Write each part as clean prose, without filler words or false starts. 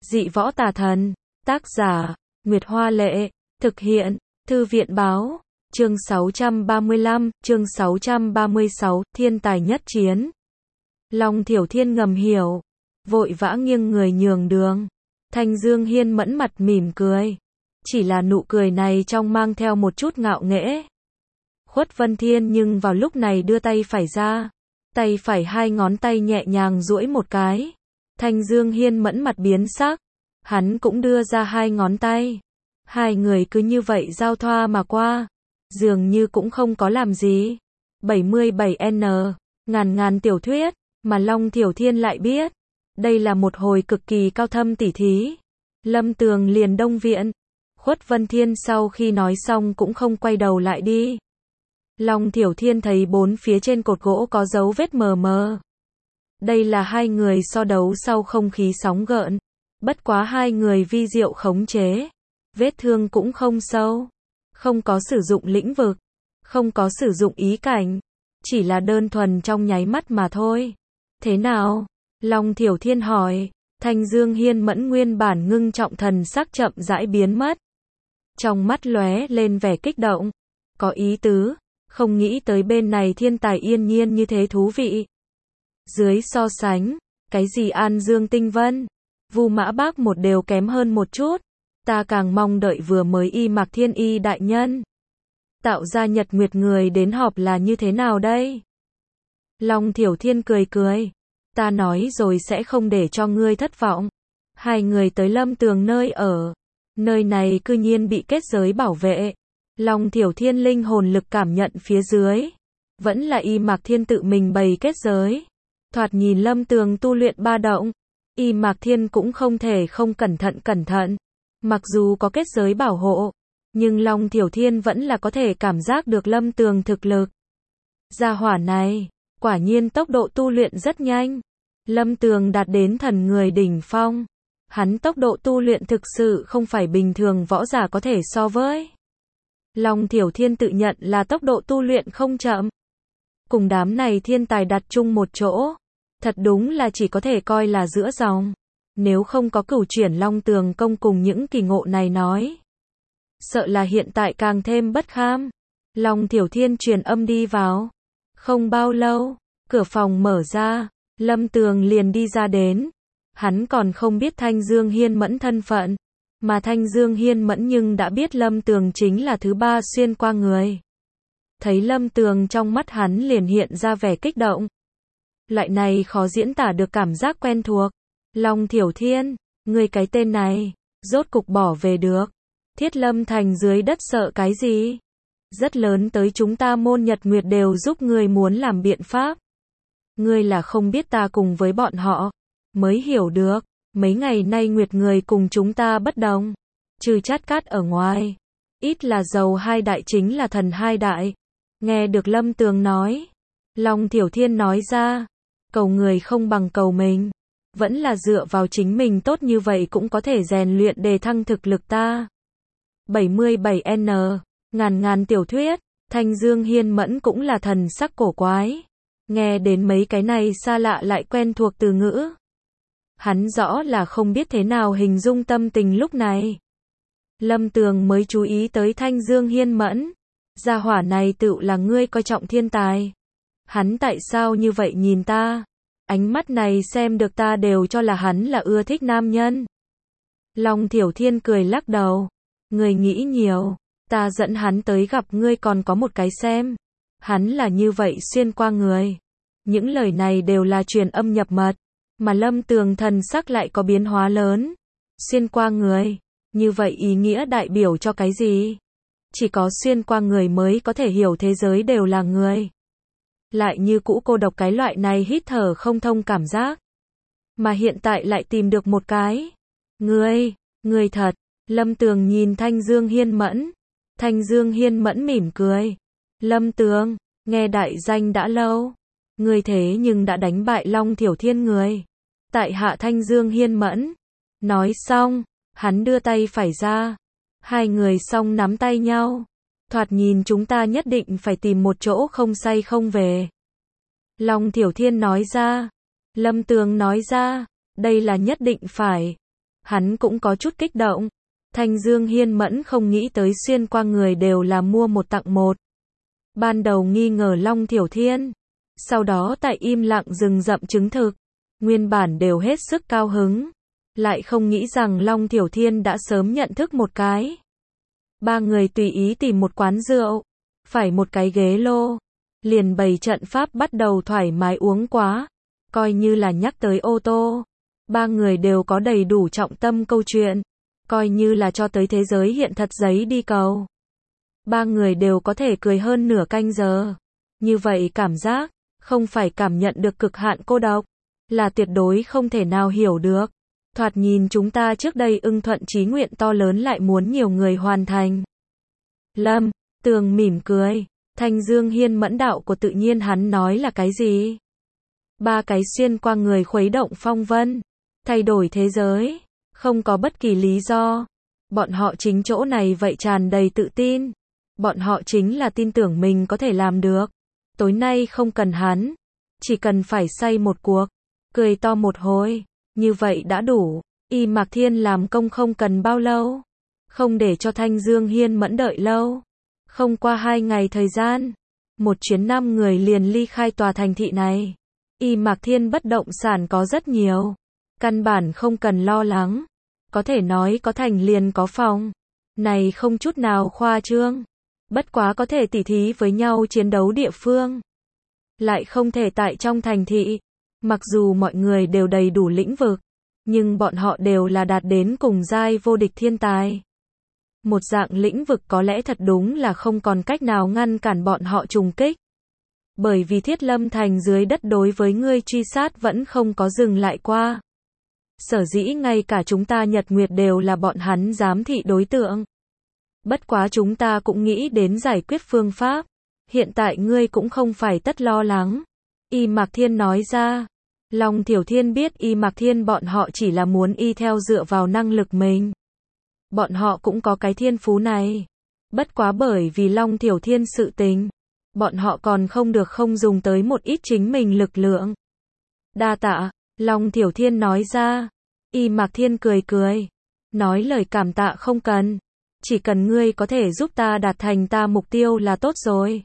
Dị võ tà thần. Tác giả, Nguyệt Hoa Lệ. Thực hiện, Thư viện Báo. Chương 635, chương 636, thiên tài nhất chiến. Long Thiểu Thiên ngầm hiểu, vội vã nghiêng người nhường đường. Thanh Dương Hiên mẫn mặt mỉm cười. Chỉ là nụ cười này trong mang theo một chút ngạo nghễ. Khuất Vân Thiên nhưng vào lúc này đưa tay phải ra. Tay phải hai ngón tay nhẹ nhàng duỗi một cái. Thanh Dương Hiên mẫn mặt biến sắc. Hắn cũng đưa ra hai ngón tay. Hai người cứ như vậy giao thoa mà qua. Dường như cũng không có làm gì. 77N, ngàn tiểu thuyết, mà Long Thiểu Thiên lại biết. Đây là một hồi cực kỳ cao thâm tỉ thí. Lâm Tường liền đông viện. Khuất Vân Thiên sau khi nói xong cũng không quay đầu lại đi. Long Thiểu Thiên thấy bốn phía trên cột gỗ có dấu vết mờ mờ. Đây là hai người so đấu sau không khí sóng gợn. Bất quá hai người vi diệu khống chế. Vết thương cũng không sâu. Không có sử dụng lĩnh vực. Không có sử dụng ý cảnh. Chỉ là đơn thuần trong nháy mắt mà thôi. Thế nào? Long Thiểu Thiên hỏi. Thanh Dương Hiên mẫn nguyên bản ngưng trọng thần sắc chậm rãi biến mất. Trong mắt lóe lên vẻ kích động. Có ý tứ. Không nghĩ tới bên này thiên tài yên nhiên như thế thú vị. Dưới so sánh, cái gì An Dương Tinh Vân, Vu Mã Bác một đều kém hơn một chút. Ta càng mong đợi vừa mới Y Mạc Thiên Y đại nhân. Tạo ra Nhật Nguyệt người đến họp là như thế nào đây? Long Thiểu Thiên cười cười. Ta nói rồi sẽ không để cho ngươi thất vọng. Hai người tới Lâm Tường nơi ở. Nơi này cư nhiên bị kết giới bảo vệ. Long Thiểu Thiên linh hồn lực cảm nhận phía dưới. Vẫn là Y Mạc Thiên tự mình bày kết giới. Thoạt nhìn Lâm Tường tu luyện ba động. Y Mạc Thiên cũng không thể không cẩn thận. Mặc dù có kết giới bảo hộ. Nhưng Long Thiểu Thiên vẫn là có thể cảm giác được Lâm Tường thực lực. Gia hỏa này, quả nhiên tốc độ tu luyện rất nhanh. Lâm Tường đạt đến thần người đỉnh phong. Hắn tốc độ tu luyện thực sự không phải bình thường võ giả có thể so với. Long Thiểu Thiên tự nhận là tốc độ tu luyện không chậm. Cùng đám này thiên tài đặt chung một chỗ. Thật đúng là chỉ có thể coi là giữa dòng. Nếu không có cửu chuyển Long Tường công cùng những kỳ ngộ này nói. Sợ là hiện tại càng thêm bất kham. Long Thiểu Thiên truyền âm đi vào. Không bao lâu, cửa phòng mở ra. Lâm Tường liền đi ra đến. Hắn còn không biết Thanh Dương Hiên mẫn thân phận. Mà Thanh Dương Hiên mẫn nhưng đã biết Lâm Tường chính là thứ ba xuyên qua người. Thấy Lâm Tường trong mắt hắn liền hiện ra vẻ kích động. Loại này khó diễn tả được cảm giác quen thuộc. Long Thiểu Thiên, người cái tên này, rốt cục bỏ về được. Thiết Lâm Thành dưới đất sợ cái gì? Rất lớn tới chúng ta môn Nhật Nguyệt đều giúp người muốn làm biện pháp. Ngươi là không biết ta cùng với bọn họ, mới hiểu được. Mấy ngày nay Nguyệt người cùng chúng ta bất đồng. Trừ Chát Cát ở ngoài. Ít là giàu hai đại chính là thần hai đại. Nghe được Lâm Tường nói. Long Thiểu Thiên nói ra. Cầu người không bằng cầu mình. Vẫn là dựa vào chính mình tốt như vậy cũng có thể rèn luyện đề thăng thực lực ta. 77N, ngàn tiểu thuyết. Thanh Dương Hiên mẫn cũng là thần sắc cổ quái. Nghe đến mấy cái này xa lạ lại quen thuộc từ ngữ. Hắn rõ là không biết thế nào hình dung tâm tình lúc này. Lâm Tường mới chú ý tới Thanh Dương Hiên mẫn. Gia hỏa này tự là ngươi coi trọng thiên tài. Hắn tại sao như vậy nhìn ta? Ánh mắt này xem được ta đều cho là hắn là ưa thích nam nhân. Long Thiểu Thiên cười lắc đầu. Ngươi nghĩ nhiều. Ta dẫn hắn tới gặp ngươi còn có một cái xem. Hắn là như vậy xuyên qua người. Những lời này đều là truyền âm nhập mật. Mà Lâm Tường thần sắc lại có biến hóa lớn. Xuyên qua người. Như vậy ý nghĩa đại biểu cho cái gì? Chỉ có xuyên qua người mới có thể hiểu thế giới đều là người. Lại như cũ cô độc cái loại này hít thở không thông cảm giác. Mà hiện tại lại tìm được một cái. Người thật. Lâm Tường nhìn Thanh Dương Hiên mẫn. Thanh Dương Hiên mẫn mỉm cười. Lâm Tường, nghe đại danh đã lâu. Người thế nhưng đã đánh bại Long Thiểu Thiên người. Tại hạ Thanh Dương Hiên mẫn. Nói xong, hắn đưa tay phải ra. Hai người song nắm tay nhau. Thoạt nhìn chúng ta nhất định phải tìm một chỗ không say không về. Long Thiểu Thiên nói ra. Lâm Tường nói ra. Đây là nhất định phải. Hắn cũng có chút kích động. Thanh Dương Hiên Mẫn không nghĩ tới xuyên qua người đều là mua một tặng một. Ban đầu nghi ngờ Long Thiểu Thiên. Sau đó tại im lặng rừng rậm chứng thực. Nguyên bản đều hết sức cao hứng. Lại không nghĩ rằng Long Thiểu Thiên đã sớm nhận thức một cái. Ba người tùy ý tìm một quán rượu. Phải một cái ghế lô. Liền bày trận pháp bắt đầu thoải mái uống quá. Coi như là nhắc tới ô tô. Ba người đều có đầy đủ trọng tâm câu chuyện. Coi như là cho tới thế giới hiện thật giấy đi cầu. Ba người đều có thể cười hơn nửa canh giờ. Như vậy cảm giác, không phải cảm nhận được cực hạn cô độc, là tuyệt đối không thể nào hiểu được. Thoạt nhìn chúng ta trước đây ưng thuận chí nguyện to lớn lại muốn nhiều người hoàn thành. Lâm Tường mỉm cười. Thanh Dương Hiên Mẫn đạo của tự nhiên hắn nói là cái gì? Ba cái xuyên qua người khuấy động phong vân. Thay đổi thế giới. Không có bất kỳ lý do. Bọn họ chính chỗ này vậy tràn đầy tự tin. Bọn họ chính là tin tưởng mình có thể làm được. Tối nay không cần hắn. Chỉ cần phải say một cuộc. Cười to một hồi. Như vậy đã đủ. Y Mạc Thiên làm công không cần bao lâu. Không để cho Thanh Dương Hiên Mẫn đợi lâu. Không qua 2 ngày thời gian. Một chuyến 5 người liền ly khai tòa thành thị này. Y Mạc Thiên bất động sản có rất nhiều. Căn bản không cần lo lắng. Có thể nói có thành liền có phòng. Này không chút nào khoa trương. Bất quá có thể tỉ thí với nhau chiến đấu địa phương. Lại không thể tại trong thành thị. Mặc dù mọi người đều đầy đủ lĩnh vực. Nhưng bọn họ đều là đạt đến cùng giai vô địch thiên tài. Một dạng lĩnh vực có lẽ thật đúng là không còn cách nào ngăn cản bọn họ trùng kích. Bởi vì Thiết Lâm Thành dưới đất đối với ngươi truy sát vẫn không có dừng lại qua. Sở dĩ ngay cả chúng ta Nhật Nguyệt đều là bọn hắn giám thị đối tượng. Bất quá chúng ta cũng nghĩ đến giải quyết phương pháp. Hiện tại ngươi cũng không phải tất lo lắng. Y Mạc Thiên nói ra. Long Thiểu Thiên biết Y Mạc Thiên bọn họ chỉ là muốn y theo dựa vào năng lực mình. Bọn họ cũng có cái thiên phú này. Bất quá bởi vì Long Thiểu Thiên sự tình. Bọn họ còn không được không dùng tới một ít chính mình lực lượng. Đa tạ, Long Thiểu Thiên nói ra. Y Mạc Thiên cười cười. Nói lời cảm tạ không cần. Chỉ cần ngươi có thể giúp ta đạt thành ta mục tiêu là tốt rồi.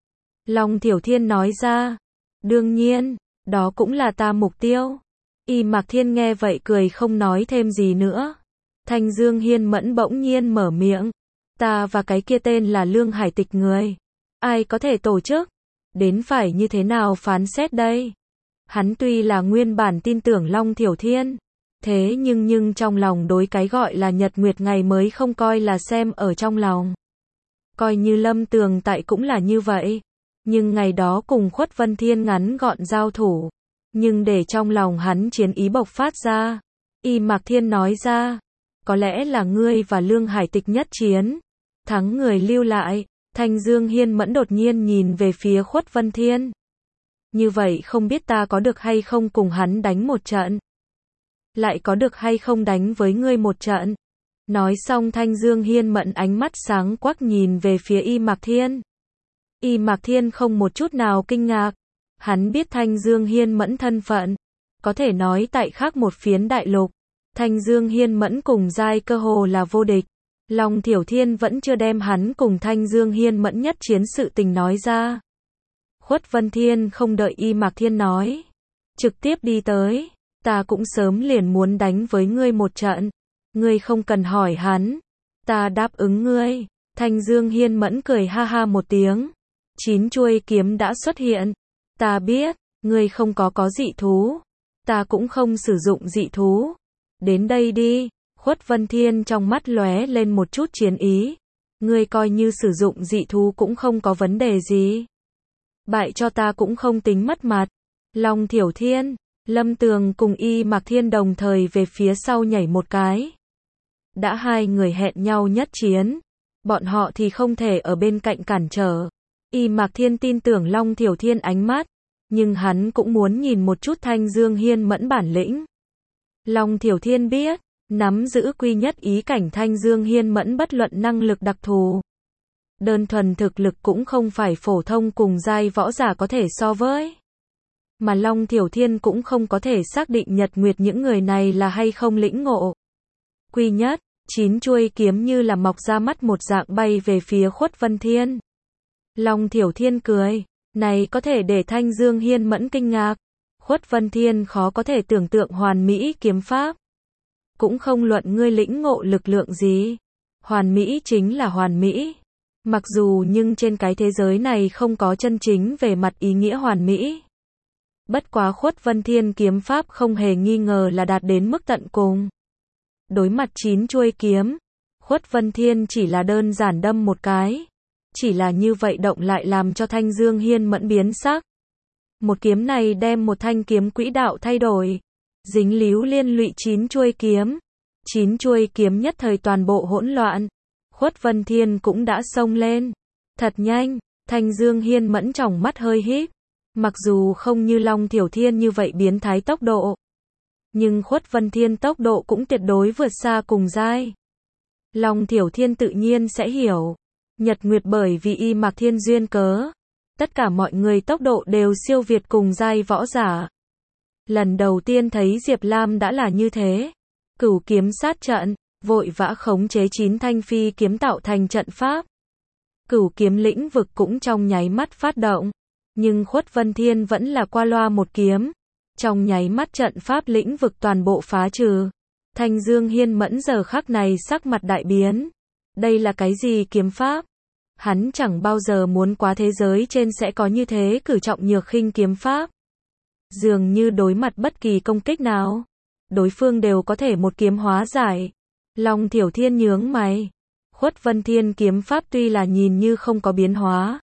Long Thiểu Thiên nói ra. Đương nhiên, đó cũng là ta mục tiêu. Y Mạc Thiên nghe vậy cười không nói thêm gì nữa. Thanh Dương Hiên Mẫn bỗng nhiên mở miệng. Ta và cái kia tên là Lương Hải Tịch người. Ai có thể tổ chức? Đến phải như thế nào phán xét đây? Hắn tuy là nguyên bản tin tưởng Long Thiểu Thiên. Thế nhưng trong lòng đối cái gọi là Nhật Nguyệt ngày mới không coi là xem ở trong lòng. Coi như Lâm Tường tại cũng là như vậy. Nhưng ngày đó cùng Khuất Vân Thiên ngắn gọn giao thủ. Nhưng để trong lòng hắn chiến ý bộc phát ra. Y Mạc Thiên nói ra. Có lẽ là ngươi và Lương Hải Tịch nhất chiến. Thắng người lưu lại. Thanh Dương Hiên Mẫn đột nhiên nhìn về phía Khuất Vân Thiên. Như vậy không biết ta có được hay không cùng hắn đánh một trận. Lại có được hay không đánh với ngươi một trận. Nói xong Thanh Dương Hiên Mẫn ánh mắt sáng quắc nhìn về phía Y Mạc Thiên. Y Mạc Thiên không một chút nào kinh ngạc. Hắn biết Thanh Dương Hiên Mẫn thân phận. Có thể nói tại khác một phiến đại lục. Thanh Dương Hiên Mẫn cùng giai cơ hồ là vô địch. Long Thiểu Thiên vẫn chưa đem hắn cùng Thanh Dương Hiên Mẫn nhất chiến sự tình nói ra. Khuất Vân Thiên không đợi Y Mạc Thiên nói. Trực tiếp đi tới. Ta cũng sớm liền muốn đánh với ngươi một trận. Ngươi không cần hỏi hắn. Ta đáp ứng ngươi. Thanh Dương Hiên Mẫn cười ha ha một tiếng. 9 chuôi kiếm đã xuất hiện. Ta biết, ngươi không có dị thú. Ta cũng không sử dụng dị thú. Đến đây đi. Khuất Vân Thiên trong mắt lóe lên một chút chiến ý. Ngươi coi như sử dụng dị thú cũng không có vấn đề gì. Bại cho ta cũng không tính mất mặt. Long Thiểu Thiên, Lâm Tường cùng Y Mạc Thiên đồng thời về phía sau nhảy một cái. Đã 2 người hẹn nhau nhất chiến. Bọn họ thì không thể ở bên cạnh cản trở. Y Mạc Thiên tin tưởng Long Thiểu Thiên ánh mắt. Nhưng hắn cũng muốn nhìn một chút Thanh Dương Hiên Mẫn bản lĩnh. Long Thiểu Thiên biết. Nắm giữ quy nhất ý cảnh Thanh Dương Hiên Mẫn bất luận năng lực đặc thù. Đơn thuần thực lực cũng không phải phổ thông cùng giai võ giả có thể so với. Mà Long Thiểu Thiên cũng không có thể xác định Nhật Nguyệt những người này là hay không lĩnh ngộ. Quy nhất, 9 chuôi kiếm như là mọc ra mắt một dạng bay về phía Khuất Vân Thiên. Long Thiểu Thiên cười, này có thể để Thanh Dương Hiên Mẫn kinh ngạc. Khuất Vân Thiên khó có thể tưởng tượng hoàn mỹ kiếm pháp. Cũng không luận ngươi lĩnh ngộ lực lượng gì. Hoàn mỹ chính là hoàn mỹ. Mặc dù nhưng trên cái thế giới này không có chân chính về mặt ý nghĩa hoàn mỹ. Bất quá Khuất Vân Thiên kiếm pháp không hề nghi ngờ là đạt đến mức tận cùng. Đối mặt 9 chuôi kiếm, Khuất Vân Thiên chỉ là đơn giản đâm một cái. Chỉ là như vậy động lại làm cho Thanh Dương Hiên Mẫn biến sắc. Một kiếm này đem một thanh kiếm quỹ đạo thay đổi. Dính líu liên lụy 9 chuôi kiếm. 9 chuôi kiếm nhất thời toàn bộ hỗn loạn. Khuất Vân Thiên cũng đã xông lên. Thật nhanh, Thanh Dương Hiên Mẫn tròng mắt hơi híp. Mặc dù không như Long Thiểu Thiên như vậy biến thái tốc độ. Nhưng Khuất Vân Thiên tốc độ cũng tuyệt đối vượt xa cùng giai. Long Thiểu Thiên tự nhiên sẽ hiểu. Nhật Nguyệt bởi vì Y Mạc Thiên duyên cớ. Tất cả mọi người tốc độ đều siêu việt cùng giai võ giả. Lần đầu tiên thấy Diệp Lam đã là như thế. Cửu kiếm sát trận, vội vã khống chế 9 thanh phi kiếm tạo thành trận pháp. Cửu kiếm lĩnh vực cũng trong nháy mắt phát động. Nhưng Khuất Vân Thiên vẫn là qua loa một kiếm. Trong nháy mắt trận pháp lĩnh vực toàn bộ phá trừ. Thanh Dương Hiên Mẫn giờ khắc này sắc mặt đại biến. Đây là cái gì kiếm pháp? Hắn chẳng bao giờ muốn quá thế giới trên sẽ có như thế cử trọng nhược khinh kiếm pháp. Dường như đối mặt bất kỳ công kích nào, đối phương đều có thể một kiếm hóa giải. Long Thiểu Thiên nhướng mày. Khuất Vân Thiên kiếm pháp tuy là nhìn như không có biến hóa.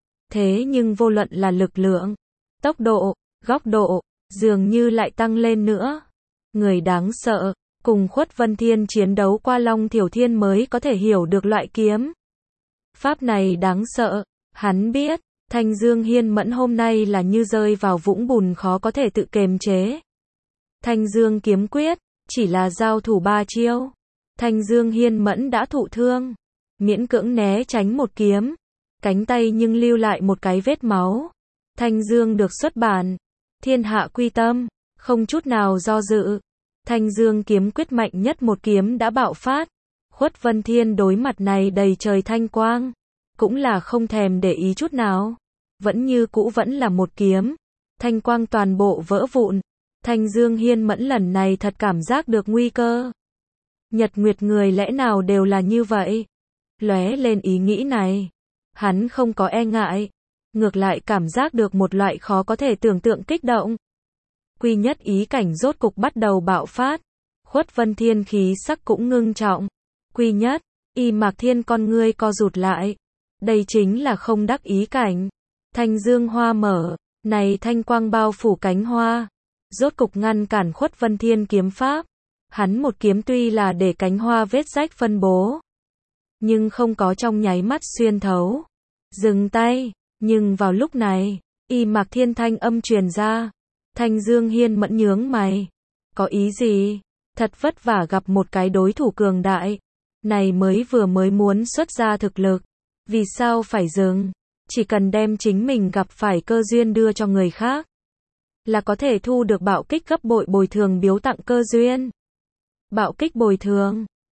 Thế nhưng vô luận là lực lượng, tốc độ, góc độ, dường như lại tăng lên nữa. Người đáng sợ, cùng Khuất Vân Thiên chiến đấu qua Long Thiểu Thiên mới có thể hiểu được loại kiếm pháp này đáng sợ. Hắn biết, Thanh Dương Hiên Mẫn hôm nay là như rơi vào vũng bùn khó có thể tự kiềm chế. Thanh Dương kiếm quyết, chỉ là giao thủ 3 chiêu. Thanh Dương Hiên Mẫn đã thụ thương, miễn cưỡng né tránh một kiếm. Cánh tay nhưng lưu lại một cái vết máu. Thanh Dương được xuất bản. Thiên hạ quy tâm, không chút nào do dự. Thanh Dương kiếm quyết mạnh nhất một kiếm đã bạo phát. Khuất Vân Thiên đối mặt này đầy trời thanh quang. Cũng là không thèm để ý chút nào. Vẫn như cũ vẫn là một kiếm. Thanh quang toàn bộ vỡ vụn. Thanh Dương Hiên Mẫn lần này thật cảm giác được nguy cơ. Nhật Nguyệt người lẽ nào đều là như vậy? Lóe lên ý nghĩ này. Hắn không có e ngại. Ngược lại cảm giác được một loại khó có thể tưởng tượng kích động. Quy nhất ý cảnh rốt cục bắt đầu bạo phát. Khuất Vân Thiên khí sắc cũng ngưng trọng. Quy nhất, Y Mạc Thiên con ngươi co rụt lại. Đây chính là không đắc ý cảnh. Thanh dương hoa mở, này thanh quang bao phủ cánh hoa. Rốt cục ngăn cản Khuất Vân Thiên kiếm pháp. Hắn một kiếm tuy là để cánh hoa vết rách phân bố. Nhưng không có trong nháy mắt xuyên thấu. Dừng tay, nhưng vào lúc này, Y Mạc Thiên thanh âm truyền ra. Thanh Dương Hiên Mẫn nhướng mày. Có ý gì? Thật vất vả gặp một cái đối thủ cường đại. Này mới muốn xuất ra thực lực. Vì sao phải dừng? Chỉ cần đem chính mình gặp phải cơ duyên đưa cho người khác. Là có thể thu được bạo kích gấp bội bồi thường biếu tặng cơ duyên. Bạo kích bồi thường.